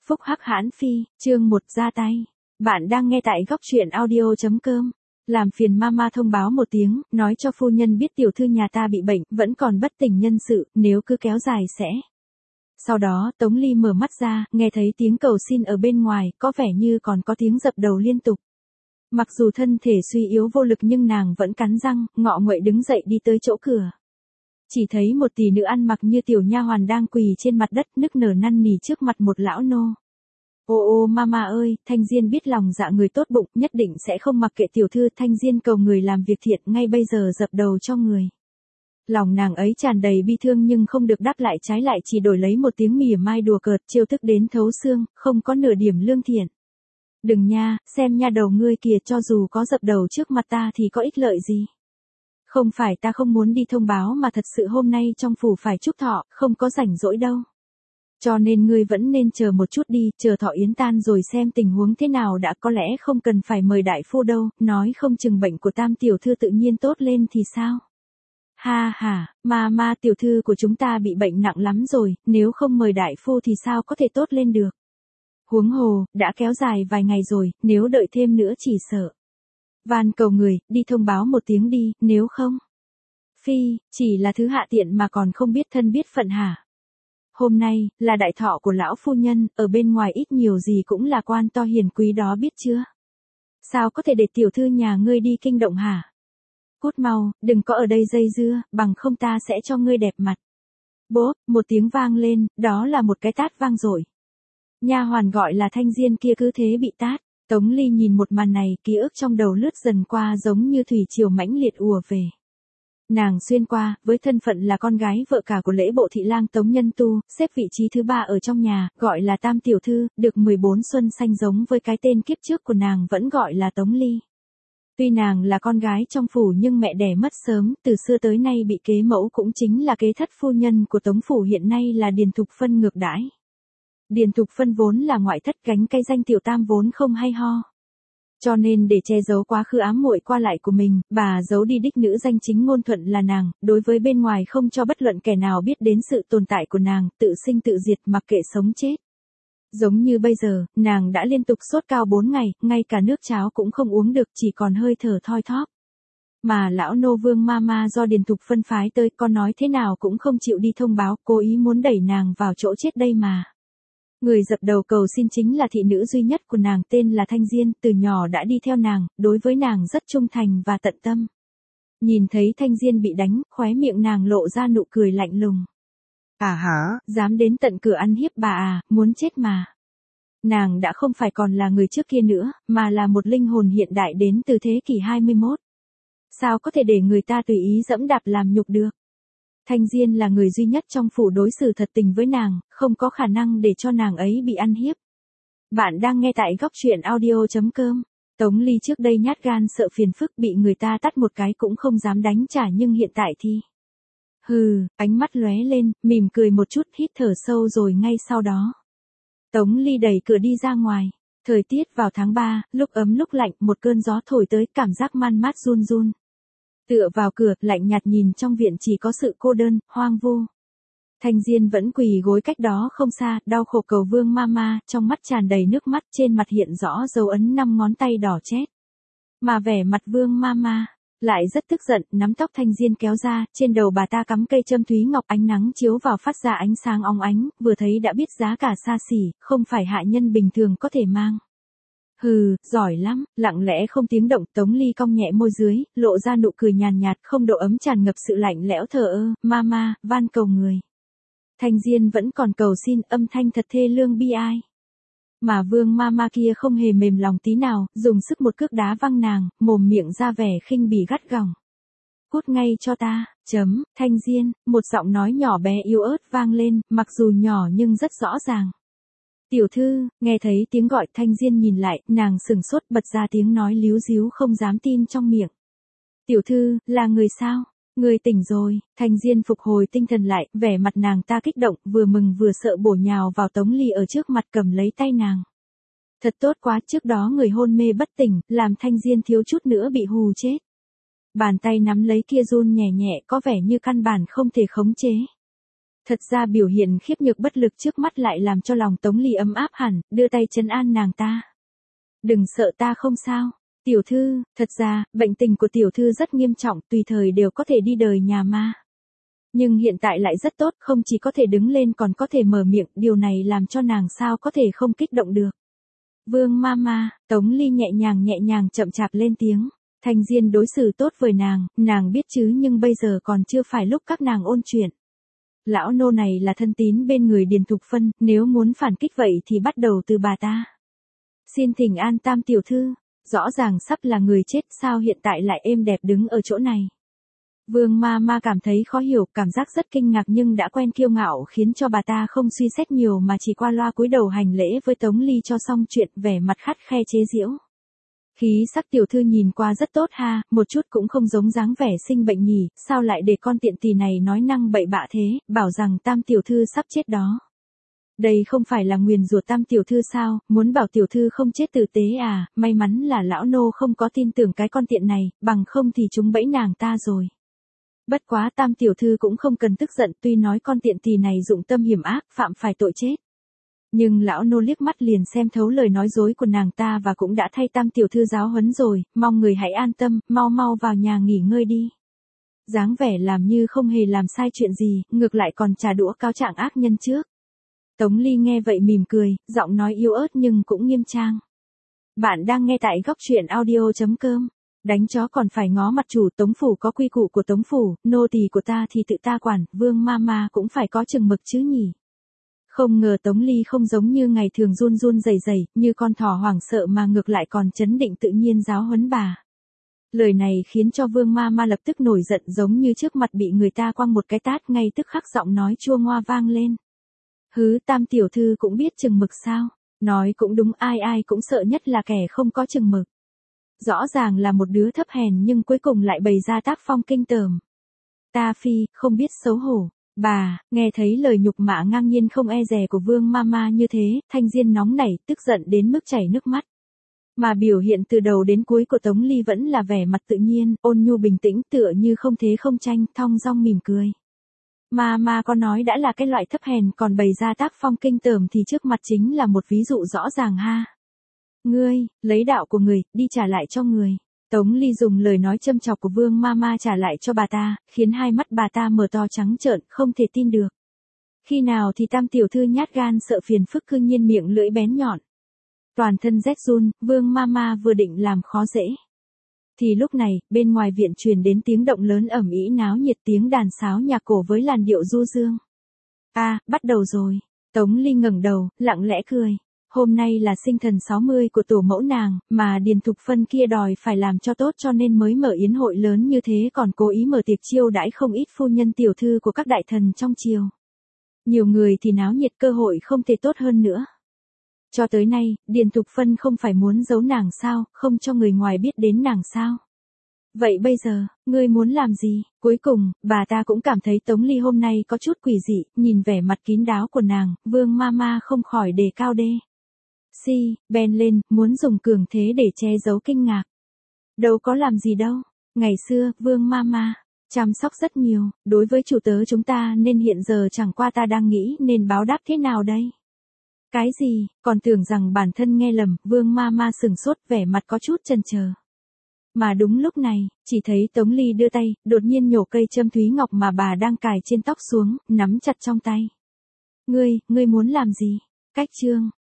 Phúc Hắc Hãn Phi, chương 1 ra tay. Bạn đang nghe tại góc truyện audio.com. Làm phiền mama thông báo một tiếng, nói cho phu nhân biết tiểu thư nhà ta bị bệnh, vẫn còn bất tỉnh nhân sự, nếu cứ kéo dài sẽ. Sau đó, Tống Ly mở mắt ra, nghe thấy tiếng cầu xin ở bên ngoài, có vẻ như còn có tiếng dập đầu liên tục. Mặc dù thân thể suy yếu vô lực nhưng nàng vẫn cắn răng, ngọ nguậy đứng dậy đi tới chỗ cửa. Chỉ thấy một tỷ nữ ăn mặc như tiểu nha hoàn đang quỳ trên mặt đất nức nở năn nỉ trước mặt một lão nô. Ô mama ơi, Thanh Diên biết lòng dạ người tốt bụng, nhất định sẽ không mặc kệ tiểu thư. Thanh Diên cầu người làm việc thiện, ngay bây giờ dập đầu cho người. Lòng nàng ấy tràn đầy bi thương nhưng không được đáp lại, trái lại chỉ đổi lấy một tiếng mỉa mai đùa cợt, chiêu thức đến thấu xương, không có nửa điểm lương thiện. Đừng nha, xem nha đầu ngươi kìa, cho dù có dập đầu trước mặt ta thì có ích lợi gì. Không phải ta không muốn đi thông báo mà thật sự hôm nay trong phủ phải chúc thọ, không có rảnh rỗi đâu. Cho nên ngươi vẫn nên chờ một chút đi, chờ thọ yến tan rồi xem tình huống thế nào đã, có lẽ không cần phải mời đại phu đâu, nói không chừng bệnh của tam tiểu thư tự nhiên tốt lên thì sao. Ha ha, ma tiểu thư của chúng ta bị bệnh nặng lắm rồi, nếu không mời đại phu thì sao có thể tốt lên được. Huống hồ, đã kéo dài vài ngày rồi, nếu đợi thêm nữa chỉ sợ. Van cầu người, đi thông báo một tiếng đi, nếu không. Phi, chỉ là thứ hạ tiện mà còn không biết thân biết phận hả? Hôm nay, là đại thọ của lão phu nhân, ở bên ngoài ít nhiều gì cũng là quan to hiền quý đó biết chưa? Sao có thể để tiểu thư nhà ngươi đi kinh động hả? Cút mau, đừng có ở đây dây dưa, bằng không ta sẽ cho ngươi đẹp mặt. Bốp, một tiếng vang lên, đó là một cái tát vang dội. Nha hoàn gọi là Thanh Diên kia cứ thế bị tát. Tống Ly nhìn một màn này, ký ức trong đầu lướt dần qua giống như thủy triều mãnh liệt ùa về. Nàng xuyên qua, với thân phận là con gái vợ cả của lễ bộ thị lang Tống Nhân Tu, xếp vị trí thứ 3 ở trong nhà, gọi là tam tiểu thư, được 14 xuân xanh giống với cái tên kiếp trước của nàng vẫn gọi là Tống Ly. Tuy nàng là con gái trong phủ nhưng mẹ đẻ mất sớm, từ xưa tới nay bị kế mẫu cũng chính là kế thất phu nhân của Tống phủ hiện nay là Điền Thục Phân ngược đãi. Điền Thục Phân vốn là ngoại thất, gánh cái danh tiểu tam vốn không hay ho. Cho nên để che giấu quá khứ ám muội qua lại của mình, bà giấu đi đích nữ danh chính ngôn thuận là nàng, đối với bên ngoài không cho bất luận kẻ nào biết đến sự tồn tại của nàng, tự sinh tự diệt mặc kệ sống chết. Giống như bây giờ, nàng đã liên tục sốt cao 4 ngày, ngay cả nước cháo cũng không uống được, chỉ còn hơi thở thoi thóp. Mà lão nô Vương Mama do Điền Thục Phân phái tới, con nói thế nào cũng không chịu đi thông báo, cố ý muốn đẩy nàng vào chỗ chết đây mà. Người dập đầu cầu xin chính là thị nữ duy nhất của nàng, tên là Thanh Diên, từ nhỏ đã đi theo nàng, đối với nàng rất trung thành và tận tâm. Nhìn thấy Thanh Diên bị đánh, khóe miệng nàng lộ ra nụ cười lạnh lùng. À hả, dám đến tận cửa ăn hiếp bà à, muốn chết mà. Nàng đã không phải còn là người trước kia nữa, mà là một linh hồn hiện đại đến từ thế kỷ 21. Sao có thể để người ta tùy ý dẫm đạp làm nhục được? Thanh Diên là người duy nhất trong phủ đối xử thật tình với nàng, không có khả năng để cho nàng ấy bị ăn hiếp. Bạn đang nghe tại góc truyện audio.com. Tống Ly trước đây nhát gan sợ phiền phức bị người ta tát một cái cũng không dám đánh trả nhưng hiện tại thì. Hừ, ánh mắt lóe lên, mỉm cười một chút, hít thở sâu rồi ngay sau đó. Tống Ly đẩy cửa đi ra ngoài. Thời tiết vào tháng 3, lúc ấm lúc lạnh, một cơn gió thổi tới, cảm giác man mát run run. Tựa vào cửa, lạnh nhạt nhìn trong viện chỉ có sự cô đơn, hoang vu. Thanh Diên vẫn quỳ gối cách đó không xa, đau khổ cầu Vương Mama, trong mắt tràn đầy nước mắt, trên mặt hiện rõ dấu ấn 5 ngón tay đỏ chét. Mà vẻ mặt Vương Mama lại rất tức giận, nắm tóc Thanh Diên kéo ra, trên đầu bà ta cắm cây châm thúy ngọc, ánh nắng chiếu vào phát ra ánh sáng óng ánh, vừa thấy đã biết giá cả xa xỉ, không phải hạ nhân bình thường có thể mang. Hừ, giỏi lắm, lặng lẽ không tiếng động, Tống Ly cong nhẹ môi dưới, lộ ra nụ cười nhàn nhạt, không độ ấm tràn ngập sự lạnh lẽo thờ ơ, mama, van cầu người. Thanh Diên vẫn còn cầu xin, âm thanh thật thê lương bi ai. Mà Vương Mama kia không hề mềm lòng tí nào, dùng sức một cước đá văng nàng, mồm miệng ra vẻ khinh bỉ gắt gỏng. Cút ngay cho ta, Thanh Diên, một giọng nói nhỏ bé yếu ớt vang lên, mặc dù nhỏ nhưng rất rõ ràng. Tiểu thư, nghe thấy tiếng gọi Thanh Diên nhìn lại, nàng sừng sốt bật ra tiếng nói líu díu không dám tin trong miệng. Tiểu thư, là người sao? Người tỉnh rồi, Thanh Diên phục hồi tinh thần lại, vẻ mặt nàng ta kích động, vừa mừng vừa sợ bổ nhào vào Tống Ly ở trước mặt cầm lấy tay nàng. Thật tốt quá, trước đó người hôn mê bất tỉnh, làm Thanh Diên thiếu chút nữa bị hù chết. Bàn tay nắm lấy kia run nhẹ nhẹ có vẻ như căn bản không thể khống chế. Thật ra biểu hiện khiếp nhược bất lực trước mắt lại làm cho lòng Tống Ly ấm áp hẳn, đưa tay trấn an nàng ta. Đừng sợ, ta không sao. Tiểu thư, thật ra, bệnh tình của tiểu thư rất nghiêm trọng, tùy thời đều có thể đi đời nhà ma. Nhưng hiện tại lại rất tốt, không chỉ có thể đứng lên còn có thể mở miệng, điều này làm cho nàng sao có thể không kích động được. Vương Mama, Tống Ly nhẹ nhàng chậm chạp lên tiếng. Thanh Diên đối xử tốt với nàng biết chứ, nhưng bây giờ còn chưa phải lúc các nàng ôn chuyện. Lão nô này là thân tín bên người Điền Thục Phân, nếu muốn phản kích vậy thì bắt đầu từ bà ta. Xin thỉnh an Tam tiểu thư, rõ ràng sắp là người chết, sao hiện tại lại êm đẹp đứng ở chỗ này. Vương Mama cảm thấy khó hiểu, cảm giác rất kinh ngạc nhưng đã quen kiêu ngạo khiến cho bà ta không suy xét nhiều mà chỉ qua loa cúi đầu hành lễ với Tống Ly cho xong chuyện, vẻ mặt khắt khe chế giễu. Khí sắc tiểu thư nhìn qua rất tốt ha, một chút cũng không giống dáng vẻ sinh bệnh nhỉ, sao lại để con tiện tỳ này nói năng bậy bạ thế, bảo rằng Tam tiểu thư sắp chết đó. Đây không phải là nguyền rủa Tam tiểu thư sao, muốn bảo tiểu thư không chết tử tế à, may mắn là lão nô không có tin tưởng cái con tiện này, bằng không thì chúng bẫy nàng ta rồi. Bất quá Tam tiểu thư cũng không cần tức giận, tuy nói con tiện tỳ này dụng tâm hiểm ác, phạm phải tội chết. Nhưng lão nô liếc mắt liền xem thấu lời nói dối của nàng ta và cũng đã thay Tam tiểu thư giáo huấn rồi, mong người hãy an tâm, mau vào nhà nghỉ ngơi đi. Dáng vẻ làm như không hề làm sai chuyện gì, ngược lại còn trà đũa cáo trạng ác nhân trước. Tống Ly nghe vậy mỉm cười, giọng nói yếu ớt nhưng cũng nghiêm trang. Bạn đang nghe tại góc truyện audio.com. Đánh chó còn phải ngó mặt chủ, Tống phủ có quy củ của Tống phủ, nô tỳ của ta thì tự ta quản, Vương Mama cũng phải có chừng mực chứ nhỉ. Không ngờ Tống Ly không giống như ngày thường run rẩy như con thỏ hoảng sợ mà ngược lại còn trấn định tự nhiên giáo huấn bà. Lời này khiến cho Vương Mama lập tức nổi giận, giống như trước mặt bị người ta quăng một cái tát, ngay tức khắc giọng nói chua ngoa vang lên. Hứ, Tam tiểu thư cũng biết chừng mực sao? Nói cũng đúng, ai cũng sợ nhất là kẻ không có chừng mực. Rõ ràng là một đứa thấp hèn nhưng cuối cùng lại bày ra tác phong kinh tởm. Ta phi, không biết xấu hổ. Bà, nghe thấy lời nhục mạ ngang nhiên không e dè của Vương Mama như thế, Thanh Diên nóng nảy, tức giận đến mức chảy nước mắt. Mà biểu hiện từ đầu đến cuối của Tống Ly vẫn là vẻ mặt tự nhiên, ôn nhu bình tĩnh, tựa như không thế không tranh, thong dong mỉm cười. Mama có nói đã là cái loại thấp hèn còn bày ra tác phong kinh tởm thì trước mặt chính là một ví dụ rõ ràng ha. Ngươi, lấy đạo của người, đi trả lại cho người. Tống Ly dùng lời nói châm chọc của Vương Mama trả lại cho bà ta, khiến hai mắt bà ta mở to trắng trợn, không thể tin được. Khi nào thì Tam tiểu thư nhát gan sợ phiền phức cư nhiên miệng lưỡi bén nhọn. Toàn thân rét run, Vương Mama vừa định làm khó dễ. Thì lúc này, bên ngoài viện truyền đến tiếng động lớn ầm ĩ náo nhiệt, tiếng đàn sáo nhạc cổ với làn điệu du dương. Bắt đầu rồi. Tống Ly ngẩng đầu, lặng lẽ cười. Hôm nay là sinh thần 60 của tổ mẫu nàng, mà Điền Thục Phân kia đòi phải làm cho tốt cho nên mới mở yến hội lớn như thế, còn cố ý mở tiệc chiêu đãi không ít phu nhân tiểu thư của các đại thần trong triều. Nhiều người thì náo nhiệt, cơ hội không thể tốt hơn nữa. Cho tới nay, Điền Thục Phân không phải muốn giấu nàng sao, không cho người ngoài biết đến nàng sao. Vậy bây giờ, ngươi muốn làm gì? Cuối cùng, bà ta cũng cảm thấy Tống Ly hôm nay có chút quỷ dị, nhìn vẻ mặt kín đáo của nàng, Vương Mama không khỏi đề cao đê. Ben lên, muốn dùng cường thế để che giấu kinh ngạc. Đâu có làm gì đâu. Ngày xưa, Vương Mama chăm sóc rất nhiều, đối với chủ tớ chúng ta nên hiện giờ chẳng qua ta đang nghĩ nên báo đáp thế nào đây. Cái gì, còn tưởng rằng bản thân nghe lầm, Vương Mama sừng sốt, vẻ mặt có chút chần chờ. Mà đúng lúc này, chỉ thấy Tống Ly đưa tay, đột nhiên nhổ cây châm thúy ngọc mà bà đang cài trên tóc xuống, nắm chặt trong tay. Ngươi muốn làm gì? Cách chương.